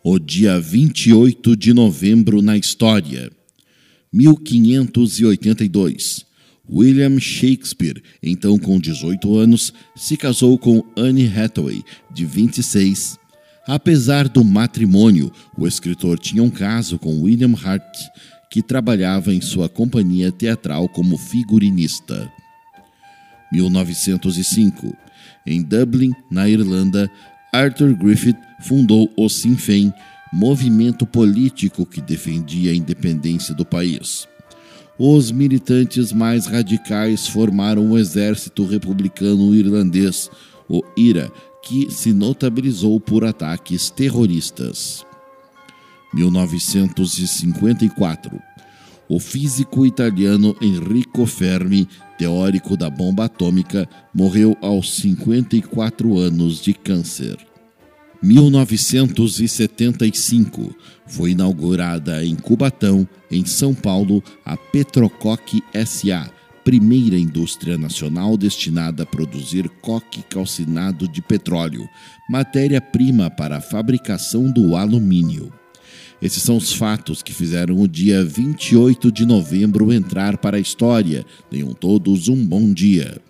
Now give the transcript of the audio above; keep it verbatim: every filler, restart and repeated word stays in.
O dia vinte e oito de novembro na história. mil quinhentos e oitenta e dois. William Shakespeare, então com dezoito anos, se casou com Anne Hathaway, de vinte e seis. Apesar do matrimônio, o escritor tinha um caso com William Hart, que trabalhava em sua companhia teatral como figurinista. mil novecentos e cinco. Em Dublin, na Irlanda, Arthur Griffith fundou o Sinn Féin, movimento político que defendia a independência do país. Os militantes mais radicais formaram o Exército Republicano Irlandês, o I R A, que se notabilizou por ataques terroristas. mil novecentos e cinquenta e quatro. O físico italiano Enrico Fermi, teórico da bomba atômica, morreu aos cinquenta e quatro anos de câncer. mil novecentos e setenta e cinco. Foi inaugurada em Cubatão, em São Paulo, a Petrocoque S A, primeira indústria nacional destinada a produzir coque calcinado de petróleo, matéria-prima para a fabricação do alumínio. Esses são os fatos que fizeram o dia vinte e oito de novembro entrar para a história. Tenham todos um bom dia.